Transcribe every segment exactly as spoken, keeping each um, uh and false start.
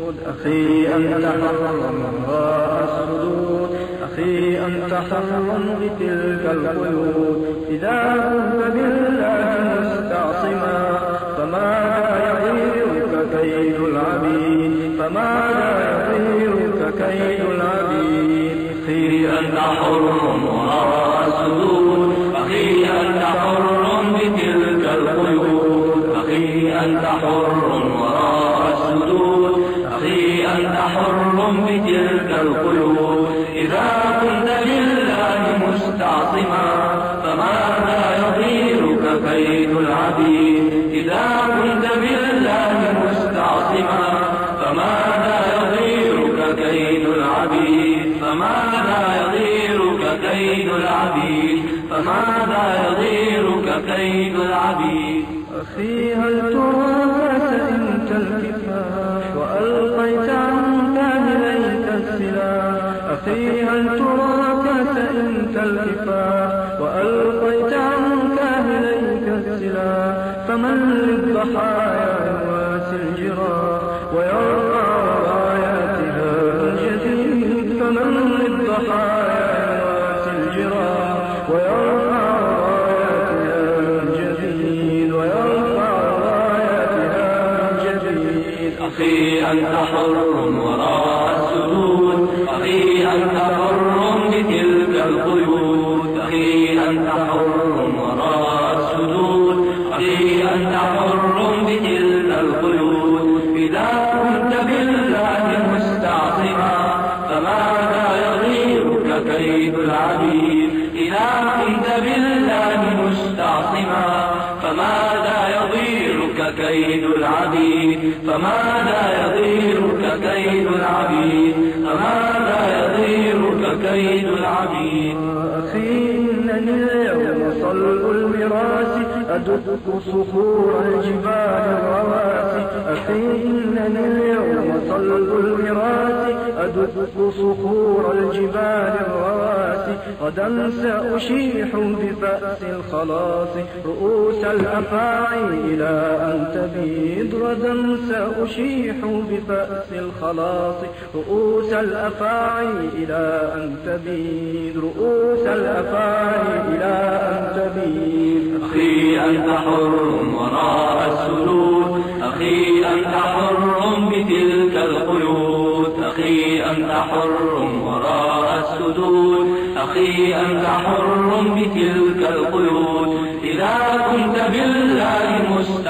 أخي أنت حر وراء السدود أخي أنت حر بتلك القيود إذا كنت بالله مستعصما فماذا يضيرك كيد العبيد فماذا يضيرك كيد العبيد أخي أنت حر وراء السدود أخي أنت حر بتلك القيود أخي أنت حر وراء السدود أخي أنت حر بتلك القيود إذا كنت بالله مستعصما فماذا يضيرك كيد العبيد إذا كنت بالله مستعصما فماذا يضيرك كيد العبيد فماذا يضيرك كيد العبيد فماذا يضيرك كيد العبيد أخي هل تراك سئمت الكفاح وألقيت عن كاهليك السلاح أخي هل تراك سئمت الكفاح وألقيت عن كاهليك السلاح فمن للضحايا يواسي الجراح ويرفع راياتها من جديد فمن للضحايا يواسي الجراح ويرفع راياتها من جديد ويرفع راياتها من جديد أخي أنت حر وراء السدود أخي أنت حر بتلك القيود أخي أنت حر وراء السدود أخي أنت حر بتلك القيود إذا كنت بالله مستعصما فماذا يضيرك كيد العبيد إذا كنت بالله مستعصما فماذا يضيرك كيد العبيد فماذا يضيرك كيد العبيد فماذا يضيرك كيد العبيد أخي إنني اليوم صلب المراس أدق صخور الجبال الرواسي أخي إنني اليوم صلب المراس أدق صخور الجبال الرواسي غدا سأشيح بفأس الخلاص رؤوس الأفاعي إلى أن تبيد غدا سأشيح بفأس الخلاص رؤوس الأفاعي إلى أن تبيد رؤوس الأفاعي إلى أن تبيد أخي أنت حر وراء السدود أخي أنت حر بتلك القيود أخي أنت حر وراء السدود أخي أنت حر بتلك القيود إذا كنت بالله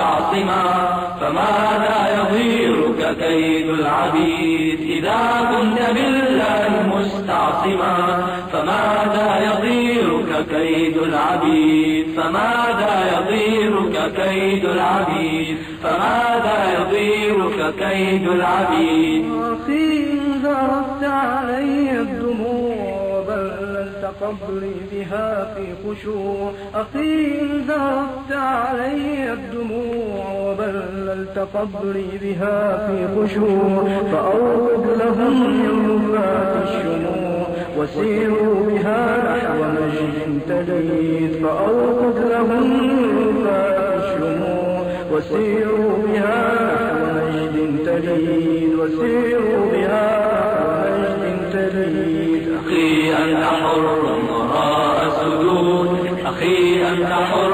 مستعصما فماذا يضيرك كيد العبيد إذا كنت بالله مستعصما فماذا يضيرك كيد العبيد فماذا يضيرك كيد العبيد فماذا يضيرك كيد العبيد أخي إن ذرفت علي الدموع وبللت قبري بها في خشوع أخي إن ذرفت علي الدموع وبللت قبري بها في خشوع فأوقد لهم من رفات الشموع وسيروا بها نحو مجد تليد فأوقد لهم من رفات الشموع وسيروا بها نحو مجد تليد وسيروا بها نحو مجد تليد أخي أنت حر وراء السدود أخي أنت حر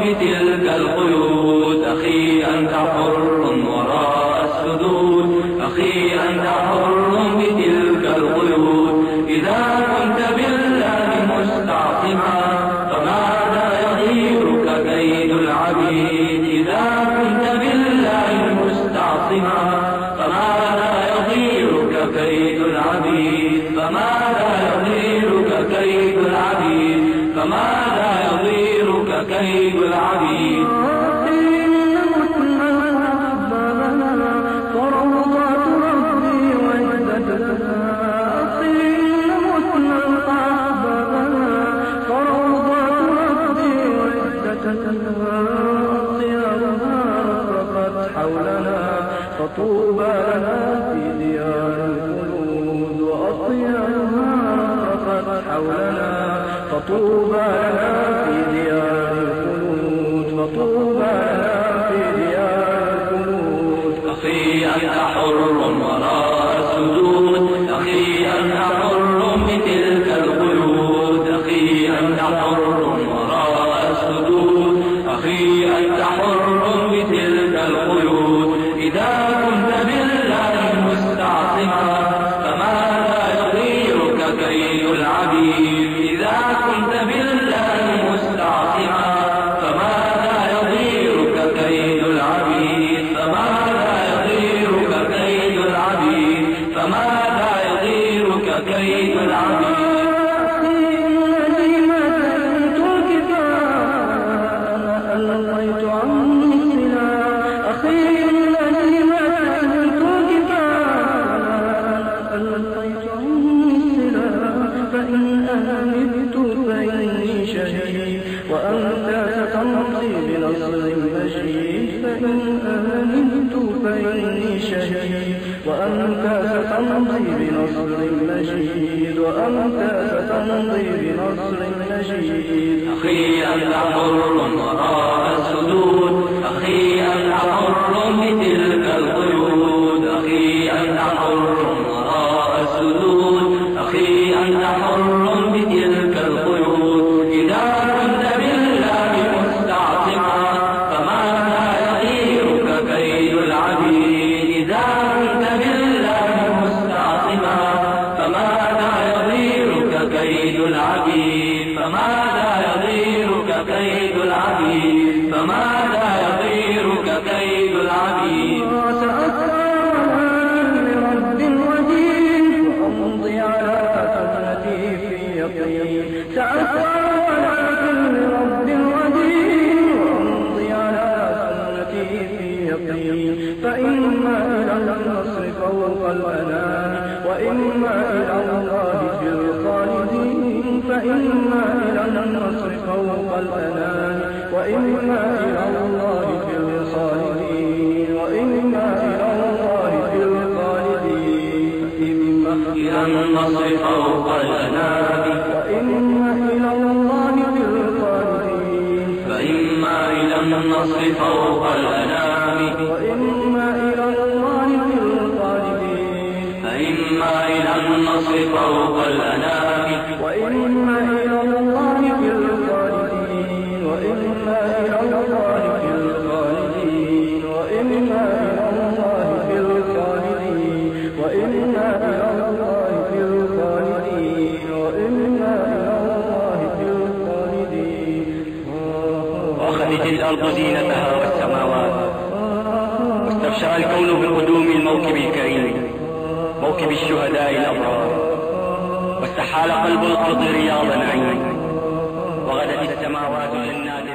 بتلك القيود أخي أنت حر وراء السدود أخي أنت حر بتلك القيود إذا كنت بالله مستعصما فماذا يضيرك كيد العبيد إذا كنت بالله مستعصما فماذا يضيرك كيد العبيد فماذا يضيرك كيد العبيد فماذا يضيرك كيد العبيد حولنا فطوبى لنا في ديار الخلود وأطيارها رقت حولنا فطوبى لنا في ديار الخلود فطوبى لنا في ديار الخلود أخي أنت حر وراء كيد العبيد. وأنت ستمضي بنصر مجيد فإن آمنت فإني شهيد وأنت ستمضي بنصر مجيد وأنت ستمضي بنصر مجيد. أخي أنت حر وراء السدود، أخي أنت حر بتلك القيود، أخي أنت حر وراء السدود، أخي أنت حر بتلك القيود. إذا كنت بالله مستعصما فماذا يغيرك كيد العبيد. إذا كنت بالله مستعصما فماذا يغيرك كيد العبيد. فماذا يغيرك كيد العبيد. فماذا يغيرك كيد العبيد. لرب ودين وأمضي على سنتي في يقين. سأسعى لرب ودين وأمضي على سنتي في يقين. فإما إلى النصر فوق الأنام وإما إلى الله في الخالدين. فإما إلى النصر فوق الأنام وإما إلى الله في الخالدين. وإما إلى الله في الخالدين. إما إلى النصر فوق الأنام وإما إلى الله في الخالدين. فإما إلى النصر فوق الأنام وإما إلى الله في الخالدين. فإما إلى النصر فوق الأنام وإما إلى الله في الخالدين. وإما إلى الله في الخالدين. وإما إلى الله في الخالدين. وإما إلى الله في الخالدين. وإما إلى الله في الخالدين. وأخذت الأرض زينتها والسماوات، واستبشر الكون بقدوم الموكب الكريم، موكب الشهداء الأبرار، واستحال قلب الأرض رياض نعيم، وغدت السماوات جنات